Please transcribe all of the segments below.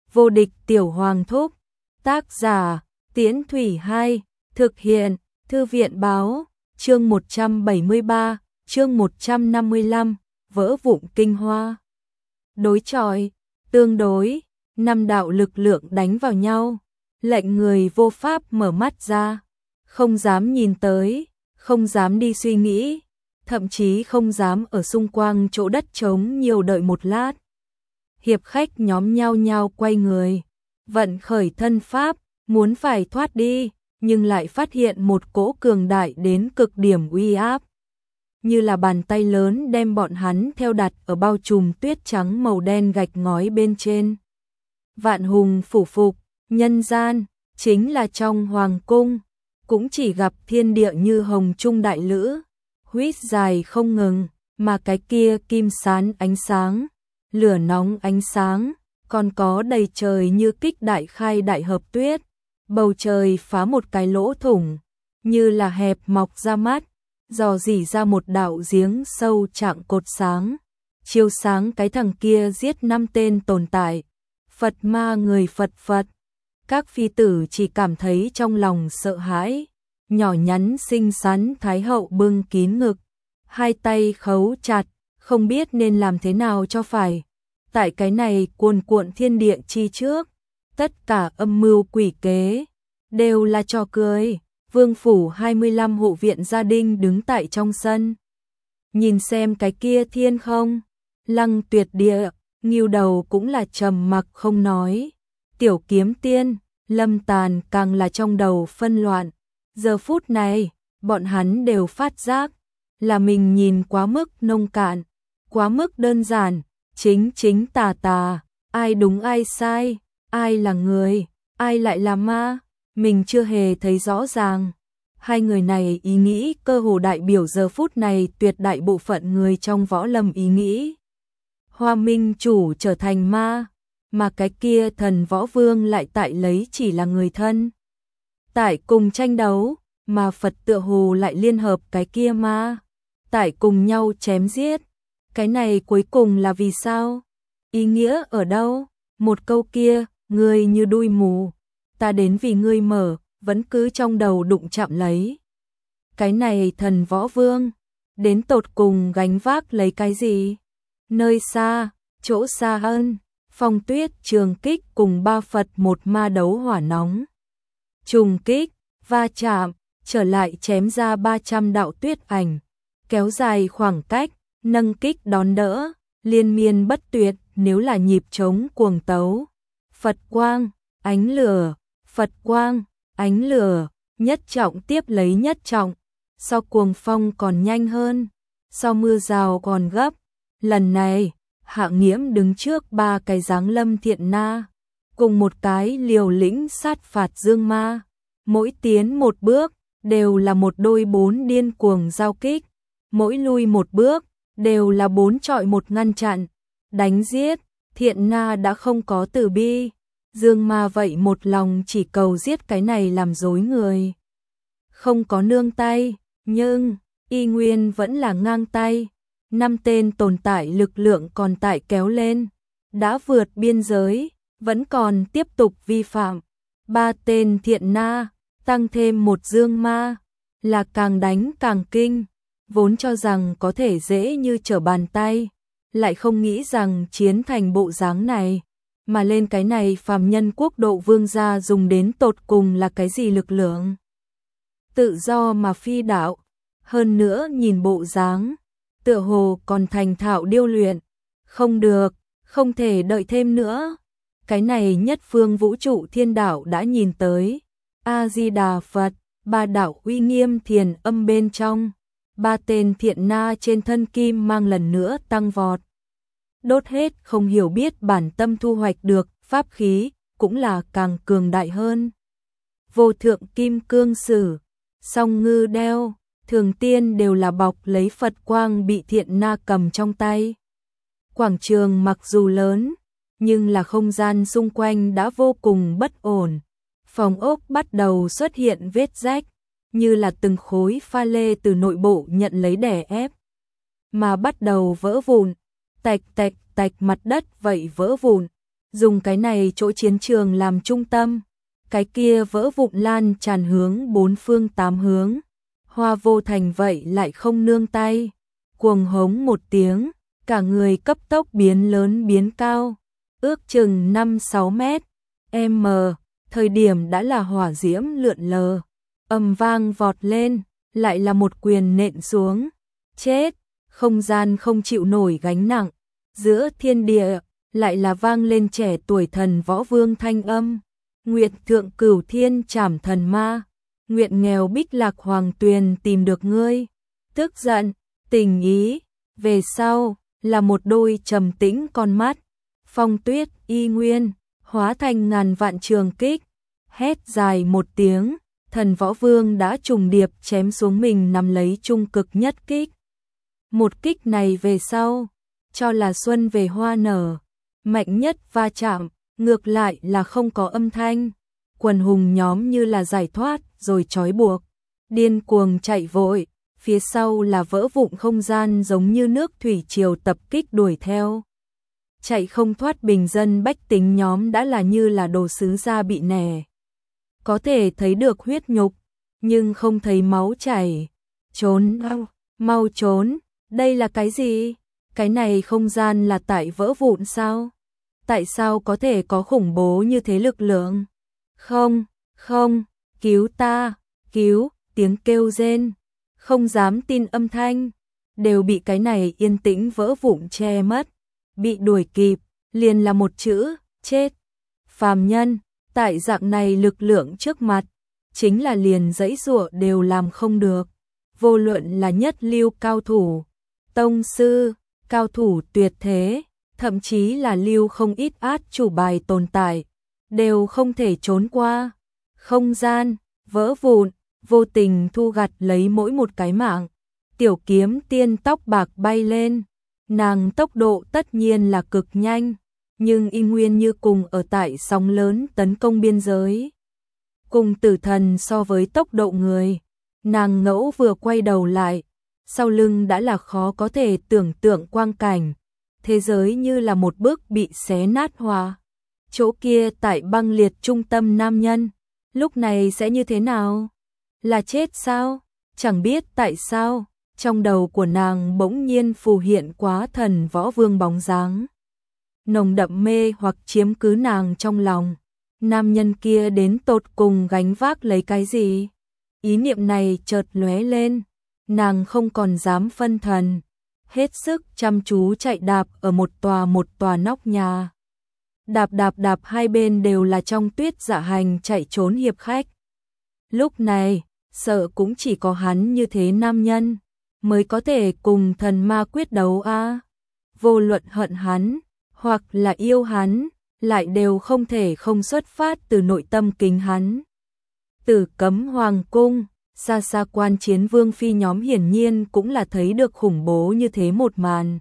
Vô địch tiểu hoàng thúc. Tác giả, Tiễn Thủy 2, thực hiện, Thư viện báo, chương 173, chương 155, vỡ vụn kinh hoa. Đối chọi, tương đối, năm đạo lực lượng đánh vào nhau, lệnh người vô pháp mở mắt ra, không dám nhìn tới, không dám đi suy nghĩ, thậm chí không dám ở xung quanh chỗ đất trống nhiều đợi một lát. Hiệp khách nhóm nhau nhau quay người, vận khởi thân pháp, muốn phải thoát đi, nhưng lại phát hiện một cỗ cường đại đến cực điểm uy áp. Như là bàn tay lớn đem bọn hắn theo đặt ở bao trùm tuyết trắng màu đen gạch ngói bên trên. Vạn hùng phủ phục, nhân gian, chính là trong hoàng cung, cũng chỉ gặp thiên địa như hồng trung đại lữ, huýt dài không ngừng, mà cái kia kim sán ánh sáng, lửa nóng ánh sáng, còn có đầy trời như kích đại khai đại hợp tuyết, bầu trời phá một cái lỗ thủng, như là hẹp mọc ra mắt, dò dỉ ra một đạo giếng sâu trạng cột sáng, chiếu sáng cái thằng kia giết 5 tên tồn tại, Phật ma người Phật Phật. Các phi tử chỉ cảm thấy trong lòng sợ hãi, nhỏ nhắn xinh xắn thái hậu bưng kín ngực, hai tay khấu chặt, không biết nên làm thế nào cho phải. Tại cái này cuồn cuộn thiên địa chi trước, tất cả âm mưu quỷ kế đều là trò cười. Vương phủ 25 hộ viện gia đình đứng tại trong sân, nhìn xem cái kia thiên không, lăng tuyệt địa, Ngưu Đầu cũng là trầm mặc không nói. Tiểu Kiếm Tiên, Lâm Tàn càng là trong đầu phân loạn. Giờ phút này, bọn hắn đều phát giác là mình nhìn quá mức nông cạn, quá mức đơn giản, chính tà, ai đúng ai sai, ai là người, ai lại là ma, mình chưa hề thấy rõ ràng. Hai người này ý nghĩ cơ hồ đại biểu giờ phút này tuyệt đại bộ phận người trong võ lâm ý nghĩ. Hoa Minh chủ trở thành ma, mà cái kia thần võ vương lại tại lấy chỉ là người thân. Tại cùng tranh đấu, mà Phật tựa hồ lại liên hợp cái kia ma, tại cùng nhau chém giết. Cái này cuối cùng là vì sao? Ý nghĩa ở đâu? Một câu kia, ngươi như đuôi mù, ta đến vì ngươi mở, vẫn cứ trong đầu đụng chạm lấy. Cái này thần võ vương, đến tột cùng gánh vác lấy cái gì? Nơi xa, chỗ xa hơn, phong tuyết trường kích cùng ba Phật một ma đấu hỏa nóng. Trùng kích, va chạm, trở lại chém ra 300 đạo tuyết ảnh, kéo dài khoảng cách, nâng kích đón đỡ, liên miên bất tuyệt, nếu là nhịp trống cuồng tấu. Phật quang, ánh lửa, Phật quang, ánh lửa, nhất trọng tiếp lấy nhất trọng, so cuồng phong còn nhanh hơn, so mưa rào còn gấp. Lần này, Hạ Nghiễm đứng trước 3 cái giáng lâm thiện na, cùng một cái liều lĩnh sát phạt dương ma, mỗi tiến một bước, đều là một đôi 4 điên cuồng giao kích, mỗi lui một bước, đều là 4 chọi một ngăn chặn, đánh giết, thiện na đã không có từ bi, dương ma vậy một lòng chỉ cầu giết cái này làm dối người. Không có nương tay, nhưng, y nguyên vẫn là ngang tay. 5 tên tồn tại lực lượng còn tại kéo lên, đã vượt biên giới, vẫn còn tiếp tục vi phạm. 3 tên thiện na, tăng thêm một dương ma, là càng đánh càng kinh, vốn cho rằng có thể dễ như trở bàn tay, lại không nghĩ rằng chiến thành bộ dáng này, mà lên cái này phàm nhân quốc độ vương gia dùng đến tột cùng là cái gì lực lượng. Tự do mà phi đạo, hơn nữa nhìn bộ dáng, tựa hồ còn thành thạo điêu luyện, không được, không thể đợi thêm nữa. Cái này nhất phương vũ trụ thiên đạo đã nhìn tới. A-di-đà Phật, 3 đạo uy nghiêm thiền âm bên trong, 3 tên thiện na trên thân kim mang lần nữa tăng vọt. Đốt hết không hiểu biết bản tâm thu hoạch được, pháp khí, cũng là càng cường đại hơn. Vô thượng kim cương sử, song ngư đeo, thường tiên đều là bọc lấy Phật quang bị thiện na cầm trong tay. Quảng trường mặc dù lớn, nhưng là không gian xung quanh đã vô cùng bất ổn. Phòng ốc bắt đầu xuất hiện vết rách, như là từng khối pha lê từ nội bộ nhận lấy đè ép, mà bắt đầu vỡ vụn, tạch mặt đất vậy vỡ vụn, dùng cái này chỗ chiến trường làm trung tâm, cái kia vỡ vụn lan tràn hướng bốn phương tám hướng. Hoa Vô Thành vậy lại không nương tay, cuồng hống một tiếng, cả người cấp tốc biến lớn biến cao, ước chừng 5-6 mét m, thời điểm đã là hỏa diễm lượn lờ, ầm vang vọt lên, lại là một quyền nện xuống, chết, không gian không chịu nổi gánh nặng, giữa thiên địa lại là vang lên trẻ tuổi thần võ vương thanh âm, nguyện thượng cửu thiên trảm thần ma, nguyện nghèo bích lạc hoàng tuyền tìm được ngươi, tức giận, tình ý, về sau là một đôi trầm tĩnh con mắt, phong tuyết y nguyên, hóa thành ngàn vạn trường kích, hét dài một tiếng, thần võ vương đã trùng điệp chém xuống mình nắm lấy trung cực nhất kích. Một kích này về sau, cho là xuân về hoa nở, mạnh nhất va chạm, ngược lại là không có âm thanh, quần hùng nhóm như là giải thoát rồi trói buộc, điên cuồng chạy vội, phía sau là vỡ vụn không gian giống như nước thủy triều tập kích đuổi theo. Chạy không thoát bình dân bách tính nhóm đã là như là đồ sứ da bị nẻ. Có thể thấy được huyết nhục, nhưng không thấy máu chảy. Trốn, mau trốn, đây là cái gì? Cái này không gian là tại vỡ vụn sao? Tại sao có thể có khủng bố như thế lực lượng? Không, không, cứu ta, cứu, tiếng kêu rên, không dám tin âm thanh, đều bị cái này yên tĩnh vỡ vụn che mất, bị đuổi kịp, liền là một chữ, chết. Phàm nhân, tại dạng này lực lượng trước mặt, chính là liền giãy giụa đều làm không được, vô luận là nhất lưu cao thủ, tông sư, cao thủ tuyệt thế, thậm chí là lưu không ít át chủ bài tồn tại, đều không thể trốn qua. Không gian, vỡ vụn, vô tình thu gặt lấy mỗi một cái mạng. Tiểu kiếm tiên tóc bạc bay lên, nàng tốc độ tất nhiên là cực nhanh, nhưng y nguyên như cùng ở tại sóng lớn tấn công biên giới. Cùng tử thần so với tốc độ người, nàng ngẫu vừa quay đầu lại, sau lưng đã là khó có thể tưởng tượng quang cảnh, thế giới như là một bước bị xé nát hòa. Chỗ kia tại băng liệt trung tâm nam nhân, lúc này sẽ như thế nào? Là chết sao? Chẳng biết tại sao, trong đầu của nàng bỗng nhiên phù hiện quá thần võ vương bóng dáng. Nồng đậm mê hoặc chiếm cứ nàng trong lòng. Nam nhân kia đến tột cùng gánh vác lấy cái gì? Ý niệm này chợt lóe lên, nàng không còn dám phân thần, hết sức chăm chú chạy đạp ở một tòa nóc nhà. Đạp đạp đạp hai bên đều là trong tuyết dạ hành chạy trốn hiệp khách. Lúc này, sợ cũng chỉ có hắn như thế nam nhân, mới có thể cùng thần ma quyết đấu a. Vô luận hận hắn, hoặc là yêu hắn, lại đều không thể không xuất phát từ nội tâm kính hắn. Tử Cấm Hoàng cung, xa xa quan chiến vương phi nhóm hiển nhiên cũng là thấy được khủng bố như thế một màn.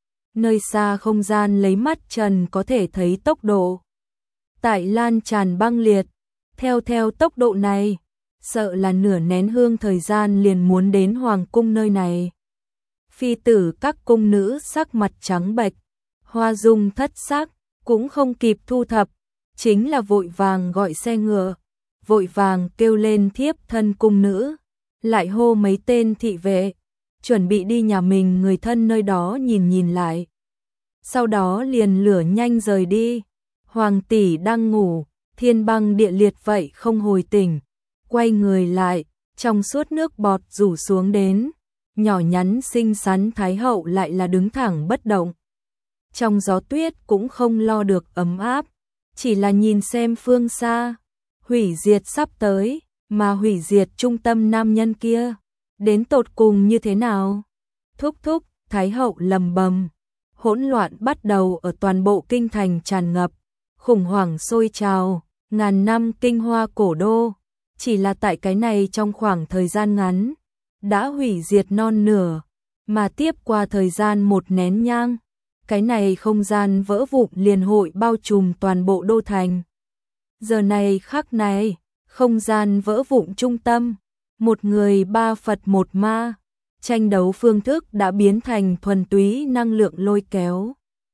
Nơi xa không gian lấy mắt trần có thể thấy tốc độ. Tại lan tràn băng liệt, theo tốc độ này, sợ là nửa nén hương thời gian liền muốn đến hoàng cung nơi này. Phi tử các cung nữ sắc mặt trắng bệch, hoa dung thất sắc, cũng không kịp thu thập, chính là vội vàng gọi xe ngựa, vội vàng kêu lên thiếp thân cung nữ, lại hô mấy tên thị vệ, chuẩn bị đi nhà mình người thân nơi đó nhìn lại. Sau đó liền lửa nhanh rời đi. Hoàng tỷ đang ngủ, thiên băng địa liệt vậy không hồi tỉnh, quay người lại, trong suốt nước bọt rủ xuống đến, nhỏ nhắn xinh xắn thái hậu lại là đứng thẳng bất động. Trong gió tuyết cũng không lo được ấm áp, chỉ là nhìn xem phương xa, hủy diệt sắp tới, mà hủy diệt trung tâm nam nhân kia, đến tột cùng như thế nào? Thúc thúc, thái hậu lầm bầm, hỗn loạn bắt đầu ở toàn bộ kinh thành tràn ngập, khủng hoảng sôi trào, ngàn năm kinh hoa cổ đô, chỉ là tại cái này trong khoảng thời gian ngắn, đã hủy diệt non nửa, mà tiếp qua thời gian một nén nhang, cái này không gian vỡ vụn liền hội bao trùm toàn bộ đô thành. Giờ này khắc này, không gian vỡ vụn trung tâm, một người ba Phật một ma, tranh đấu phương thức đã biến thành thuần túy năng lượng lôi kéo.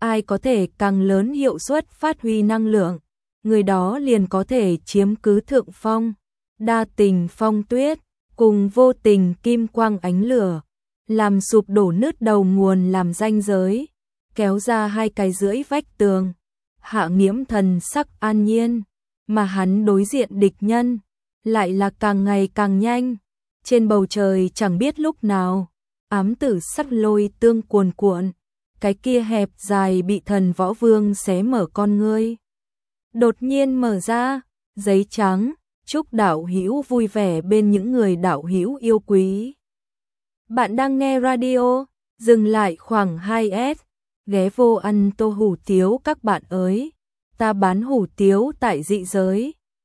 ai có thể càng lớn hiệu suất phát huy năng lượng, người đó liền có thể chiếm cứ thượng phong. Đa tình phong tuyết, cùng vô tình kim quang ánh lửa, làm sụp đổ nứt đầu nguồn làm ranh giới, kéo ra 2 cái rưỡi vách tường. Hạ Nghiễm thần sắc an nhiên, mà hắn đối diện địch nhân lại là càng ngày càng nhanh. Trên bầu trời chẳng biết lúc nào, ám tử sắc lôi tương cuồn cuộn, cái kia hẹp dài bị Thần Võ Vương xé mở con ngươi. Đột nhiên mở ra, giấy trắng, chúc đạo hữu vui vẻ bên những người đạo hữu yêu quý. Bạn đang nghe radio, dừng lại khoảng 2S, ghé vô ăn tô hủ tiếu các bạn ơi. Ta bán hủ tiếu tại dị giới.